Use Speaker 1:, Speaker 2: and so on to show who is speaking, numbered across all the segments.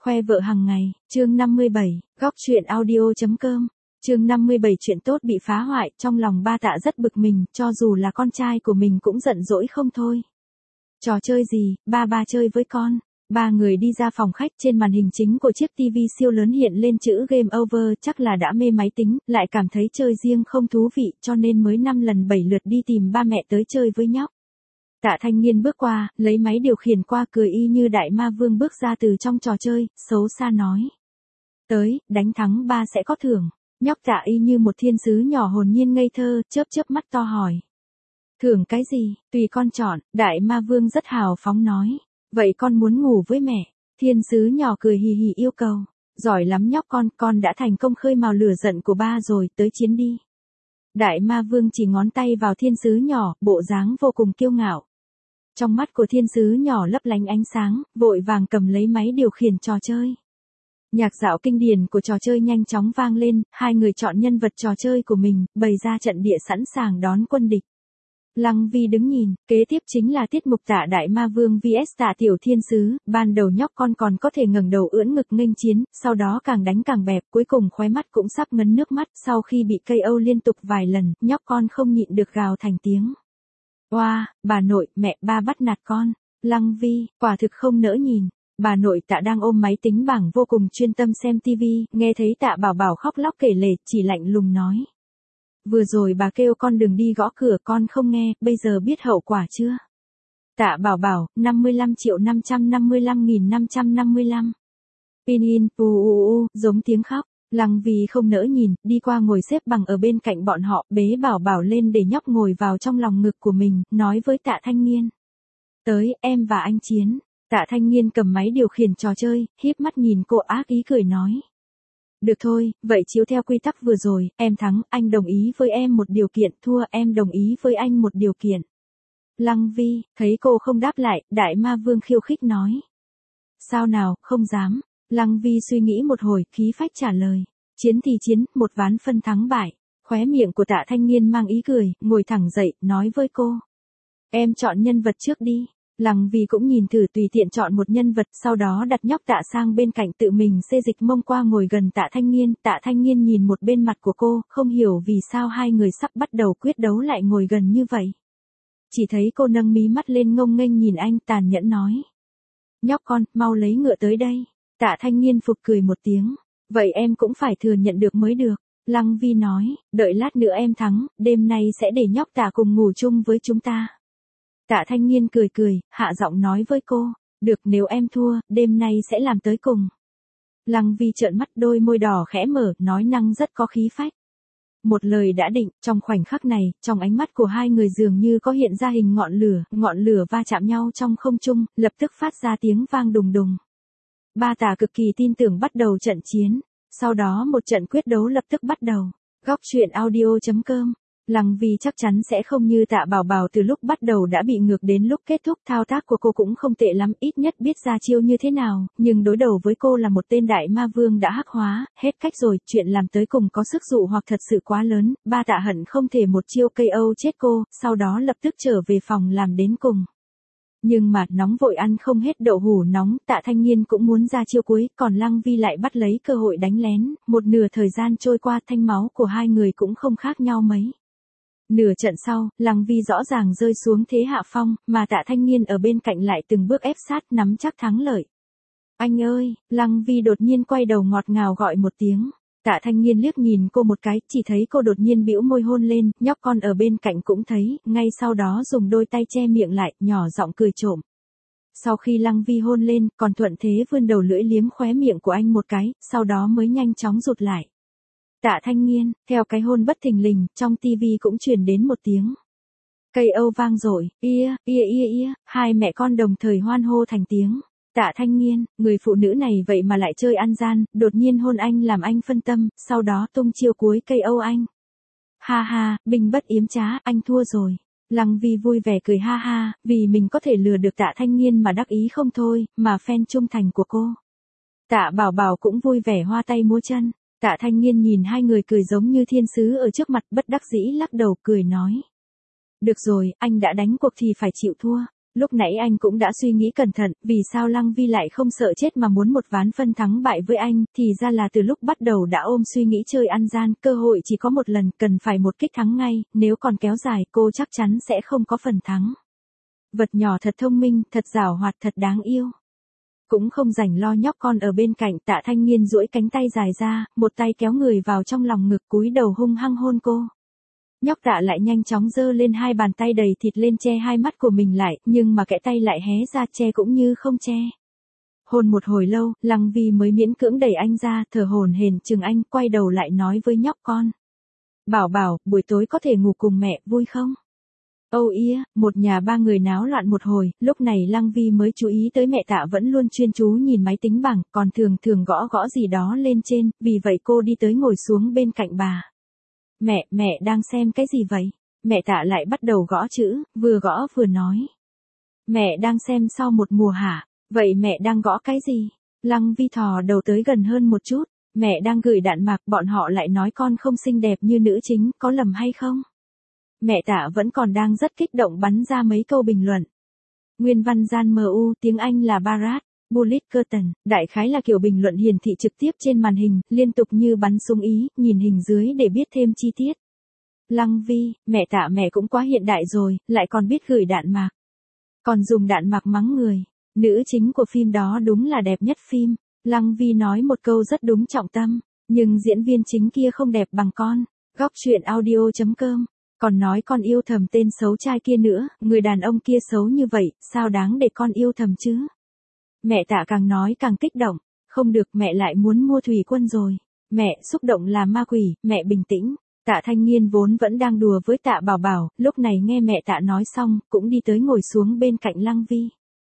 Speaker 1: Khoe vợ hàng ngày, chương 57, góc chuyện audio.com. Chương 57 chuyện tốt bị phá hoại, trong lòng ba Tạ rất bực mình, cho dù là con trai của mình cũng giận dỗi không thôi. Trò chơi gì, ba chơi với con. Ba người đi ra phòng khách, trên màn hình chính của chiếc TV siêu lớn hiện lên chữ Game Over, chắc là đã mê máy tính, lại cảm thấy chơi riêng không thú vị, cho nên mới 5 lần 7 lượt đi tìm ba mẹ tới chơi với nhóc. Tạ Thanh Nghiên bước qua, lấy máy điều khiển qua, cười y như đại ma vương bước ra từ trong trò chơi, xấu xa nói. Tới, đánh thắng ba sẽ có thưởng. Nhóc Tạ y như một thiên sứ nhỏ hồn nhiên ngây thơ, chớp mắt to hỏi. Thưởng cái gì, tùy con chọn, đại ma vương rất hào phóng nói. Vậy con muốn ngủ với mẹ. Thiên sứ nhỏ cười hì hì yêu cầu. Giỏi lắm nhóc con đã thành công khơi mào lửa giận của ba rồi, tới chiến đi. Đại ma vương chỉ ngón tay vào thiên sứ nhỏ, bộ dáng vô cùng kiêu ngạo. Trong mắt của thiên sứ nhỏ lấp lánh ánh sáng, vội vàng cầm lấy máy điều khiển trò chơi. Nhạc dạo kinh điển của trò chơi nhanh chóng vang lên, hai người chọn nhân vật trò chơi của mình, bày ra trận địa sẵn sàng đón quân địch. Lăng Vi đứng nhìn, kế tiếp chính là tiết mục Tạ đại ma vương vs Tạ tiểu thiên sứ, ban đầu nhóc con còn có thể ngẩng đầu ưỡn ngực nghênh chiến, sau đó càng đánh càng bẹp, cuối cùng khóe mắt cũng sắp ngấn nước mắt, sau khi bị KO liên tục vài lần, nhóc con không nhịn được gào thành tiếng. Oa, bà nội, mẹ ba bắt nạt con. Lăng Vi, quả thực không nỡ nhìn. Bà nội Tạ đang ôm máy tính bảng vô cùng chuyên tâm xem TV, nghe thấy Tạ Bảo Bảo khóc lóc kể lể, chỉ lạnh lùng nói. Vừa rồi bà kêu con đừng đi gõ cửa, con không nghe, bây giờ biết hậu quả chưa? Tạ Bảo Bảo, 55.555.555. Pin in, giống tiếng khóc. Lăng Vi không nỡ nhìn, đi qua ngồi xếp bằng ở bên cạnh bọn họ, bế Bảo Bảo lên để nhóc ngồi vào trong lòng ngực của mình, nói với Tạ Thanh Nghiên. Tới, em và anh chiến. Tạ Thanh Nghiên cầm máy điều khiển trò chơi, híp mắt nhìn cô ác ý cười nói. Được thôi, vậy chiếu theo quy tắc vừa rồi, em thắng, anh đồng ý với em một điều kiện, thua em đồng ý với anh một điều kiện. Lăng Vi, thấy cô không đáp lại, đại ma vương khiêu khích nói. Sao nào, không dám. Lăng Vi suy nghĩ một hồi, khí phách trả lời. Chiến thì chiến, một ván phân thắng bại. Khóe miệng của Tạ Thanh Nghiên mang ý cười, ngồi thẳng dậy, nói với cô. Em chọn nhân vật trước đi. Lăng Vi cũng nhìn thử tùy tiện chọn một nhân vật, sau đó đặt nhóc Tạ sang bên cạnh tự mình xê dịch mông qua ngồi gần Tạ Thanh Nghiên. Tạ Thanh Nghiên nhìn một bên mặt của cô, không hiểu vì sao hai người sắp bắt đầu quyết đấu lại ngồi gần như vậy. Chỉ thấy cô nâng mí mắt lên ngông nghênh nhìn anh, tàn nhẫn nói. Nhóc con, mau lấy ngựa tới đây. Tạ Thanh Nghiên phục cười một tiếng. Vậy em cũng phải thừa nhận được mới được. Lăng Vi nói, đợi lát nữa em thắng, đêm nay sẽ để nhóc Tạ cùng ngủ chung với chúng ta. Tạ Thanh Nghiên cười, hạ giọng nói với cô, được nếu em thua, đêm nay sẽ làm tới cùng. Lăng Vi trợn mắt, đôi môi đỏ khẽ mở, nói năng rất có khí phách. Một lời đã định, trong khoảnh khắc này, trong ánh mắt của hai người dường như có hiện ra hình ngọn lửa va chạm nhau trong không trung, lập tức phát ra tiếng vang đùng đùng. Ba Tạ cực kỳ tin tưởng bắt đầu trận chiến, sau đó một trận quyết đấu lập tức bắt đầu. Góc chuyện audio.com. Lăng Vi chắc chắn sẽ không như Tạ Bảo Bảo từ lúc bắt đầu đã bị ngược đến lúc kết thúc, thao tác của cô cũng không tệ lắm, ít nhất biết ra chiêu như thế nào, nhưng đối đầu với cô là một tên đại ma vương đã hắc hóa, hết cách rồi, chuyện làm tới cùng có sức dụ hoặc thật sự quá lớn, ba Tạ hận không thể một chiêu KO chết cô, sau đó lập tức trở về phòng làm đến cùng. Nhưng mà, nóng vội ăn không hết đậu hủ nóng, Tạ Thanh Nghiên cũng muốn ra chiêu cuối, còn Lăng Vi lại bắt lấy cơ hội đánh lén, một nửa thời gian trôi qua thanh máu của hai người cũng không khác nhau mấy. Nửa trận sau, Lăng Vi rõ ràng rơi xuống thế hạ phong, mà Tạ Thanh Nghiên ở bên cạnh lại từng bước ép sát nắm chắc thắng lợi. Anh ơi, Lăng Vi đột nhiên quay đầu ngọt ngào gọi một tiếng. Tạ Thanh Nghiên liếc nhìn cô một cái, chỉ thấy cô đột nhiên bĩu môi hôn lên, nhóc con ở bên cạnh cũng thấy, ngay sau đó dùng đôi tay che miệng lại, nhỏ giọng cười trộm. Sau khi Lăng Vi hôn lên, còn thuận thế vươn đầu lưỡi liếm khóe miệng của anh một cái, sau đó mới nhanh chóng rụt lại. Tạ Thanh Nghiên, theo cái hôn bất thình lình, trong TV cũng truyền đến một tiếng. KO vang dội, ia, hai mẹ con đồng thời hoan hô thành tiếng. Tạ Thanh Nghiên, người phụ nữ này vậy mà lại chơi ăn gian, đột nhiên hôn anh làm anh phân tâm, sau đó tung chiêu cuối KO anh. Ha ha, binh bất yếm trá, anh thua rồi. Lăng Vi vui vẻ cười ha ha, vì mình có thể lừa được Tạ Thanh Nghiên mà đắc ý không thôi, mà fan trung thành của cô. Tạ Bảo Bảo cũng vui vẻ hoa tay múa chân. Tạ Thanh Nghiên nhìn hai người cười giống như thiên sứ ở trước mặt, bất đắc dĩ lắc đầu cười nói. Được rồi, anh đã đánh cuộc thì phải chịu thua. Lúc nãy anh cũng đã suy nghĩ cẩn thận, vì sao Lăng Vi lại không sợ chết mà muốn một ván phân thắng bại với anh, thì ra là từ lúc bắt đầu đã ôm suy nghĩ chơi ăn gian, cơ hội chỉ có một lần, cần phải một kích thắng ngay, nếu còn kéo dài cô chắc chắn sẽ không có phần thắng. Vật nhỏ thật thông minh, thật giảo hoạt, thật đáng yêu. Cũng không rảnh lo nhóc con ở bên cạnh, Tạ Thanh Nghiên duỗi cánh tay dài ra, một tay kéo người vào trong lòng ngực cúi đầu hung hăng hôn cô. Nhóc Tạ lại nhanh chóng giơ lên hai bàn tay đầy thịt lên che hai mắt của mình lại, nhưng mà kẽ tay lại hé ra che cũng như không che. Hôn một hồi lâu, Lăng Vi mới miễn cưỡng đẩy anh ra, thở hổn hển chừng anh, quay đầu lại nói với nhóc con. Bảo bảo, buổi tối có thể ngủ cùng mẹ, vui không? Một nhà ba người náo loạn một hồi, lúc này Lăng Vi mới chú ý tới mẹ Tạ vẫn luôn chuyên chú nhìn máy tính bảng, còn thường gõ gì đó lên trên, vì vậy cô đi tới ngồi xuống bên cạnh bà. Mẹ đang xem cái gì vậy? Mẹ Tạ lại bắt đầu gõ chữ, vừa gõ vừa nói. Mẹ đang xem Sau một mùa hả? Vậy mẹ đang gõ cái gì? Lăng Vi thò đầu tới gần hơn một chút. Mẹ đang gửi đạn mạc, bọn họ lại nói con không xinh đẹp như nữ chính, có lầm hay không? Mẹ Tạ vẫn còn đang rất kích động bắn ra mấy câu bình luận. Nguyên văn gian MU, tiếng Anh là Barat, Bullet Curtain, đại khái là kiểu bình luận hiển thị trực tiếp trên màn hình, liên tục như bắn súng Ý, nhìn hình dưới để biết thêm chi tiết. Lăng Vi, mẹ Tạ mẹ cũng quá hiện đại rồi, lại còn biết gửi đạn mạc. Còn dùng đạn mạc mắng người. Nữ chính của phim đó đúng là đẹp nhất phim. Lăng Vi nói một câu rất đúng trọng tâm, nhưng diễn viên chính kia không đẹp bằng con. Góc truyện audio.com. Còn nói con yêu thầm tên xấu trai kia nữa, người đàn ông kia xấu như vậy, sao đáng để con yêu thầm chứ? Mẹ Tạ càng nói càng kích động, không được, mẹ lại muốn mua thủy quân rồi. Mẹ, xúc động là ma quỷ, mẹ bình tĩnh. Tạ Thanh Nghiên vốn vẫn đang đùa với Tạ Bảo Bảo, lúc này nghe mẹ Tạ nói xong, cũng đi tới ngồi xuống bên cạnh Lăng Vi.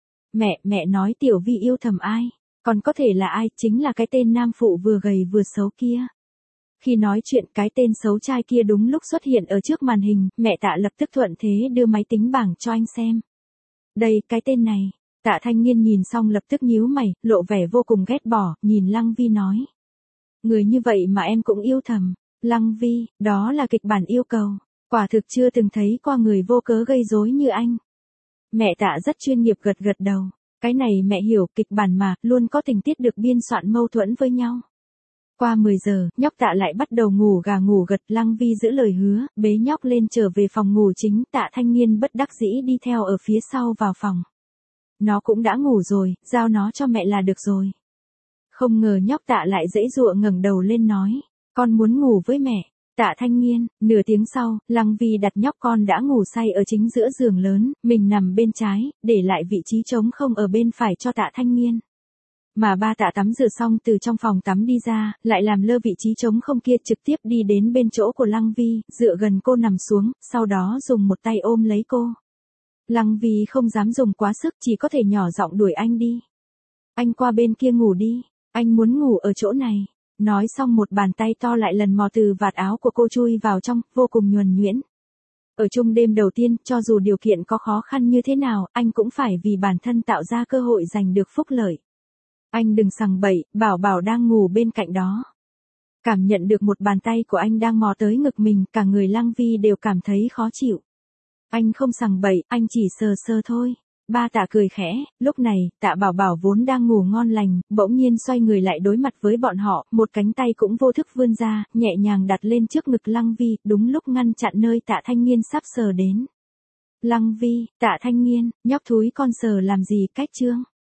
Speaker 1: Mẹ nói Tiểu Vi yêu thầm ai? Còn có thể là ai? Chính là cái tên nam phụ vừa gầy vừa xấu kia. Khi nói chuyện, cái tên xấu trai kia đúng lúc xuất hiện ở trước màn hình, mẹ Tạ lập tức thuận thế đưa máy tính bảng cho anh xem. Đây, cái tên này. Tạ Thanh Nghiên nhìn xong lập tức nhíu mày, lộ vẻ vô cùng ghét bỏ, nhìn Lăng Vi nói. Người như vậy mà em cũng yêu thầm. Lăng Vi, đó là kịch bản yêu cầu. Quả thực chưa từng thấy qua người vô cớ gây rối như anh. Mẹ Tạ rất chuyên nghiệp gật đầu. Cái này mẹ hiểu, kịch bản mà, luôn có tình tiết được biên soạn mâu thuẫn với nhau. Qua 10 giờ, nhóc Tạ lại bắt đầu ngủ gà ngủ gật. Lăng Vi giữ lời hứa, bế nhóc lên trở về phòng ngủ chính. Tạ Thanh Nghiên bất đắc dĩ đi theo ở phía sau vào phòng. Nó cũng đã ngủ rồi, giao nó cho mẹ là được rồi. Không ngờ nhóc Tạ lại giãy giụa ngẩng đầu lên nói, con muốn ngủ với mẹ. Tạ Thanh Nghiên, nửa tiếng sau, Lăng Vi đặt nhóc con đã ngủ say ở chính giữa giường lớn, mình nằm bên trái, để lại vị trí trống không ở bên phải cho Tạ Thanh Nghiên. Mà ba Tạ tắm rửa xong từ trong phòng tắm đi ra, lại làm lơ vị trí trống không kia, trực tiếp đi đến bên chỗ của Lăng Vi, dựa gần cô nằm xuống, sau đó dùng một tay ôm lấy cô. Lăng Vi không dám dùng quá sức, chỉ có thể nhỏ giọng đuổi anh đi. Anh qua bên kia ngủ đi, anh muốn ngủ ở chỗ này. Nói xong một bàn tay to lại lần mò từ vạt áo của cô chui vào trong, vô cùng nhuần nhuyễn. Ở chung đêm đầu tiên, cho dù điều kiện có khó khăn như thế nào, anh cũng phải vì bản thân tạo ra cơ hội giành được phúc lợi. Anh đừng sằng bậy, Bảo Bảo đang ngủ bên cạnh đó. Cảm nhận được một bàn tay của anh đang mò tới ngực mình, cả người Lăng Vi đều cảm thấy khó chịu. Anh không sằng bậy, anh chỉ sờ thôi. Ba Tạ cười khẽ, lúc này, Tạ Bảo Bảo vốn đang ngủ ngon lành, bỗng nhiên xoay người lại đối mặt với bọn họ, một cánh tay cũng vô thức vươn ra, nhẹ nhàng đặt lên trước ngực Lăng Vi, đúng lúc ngăn chặn nơi Tạ Thanh Nghiên sắp sờ đến. Lăng Vi, Tạ Thanh Nghiên, nhóc thúi con sờ làm gì, cách chương.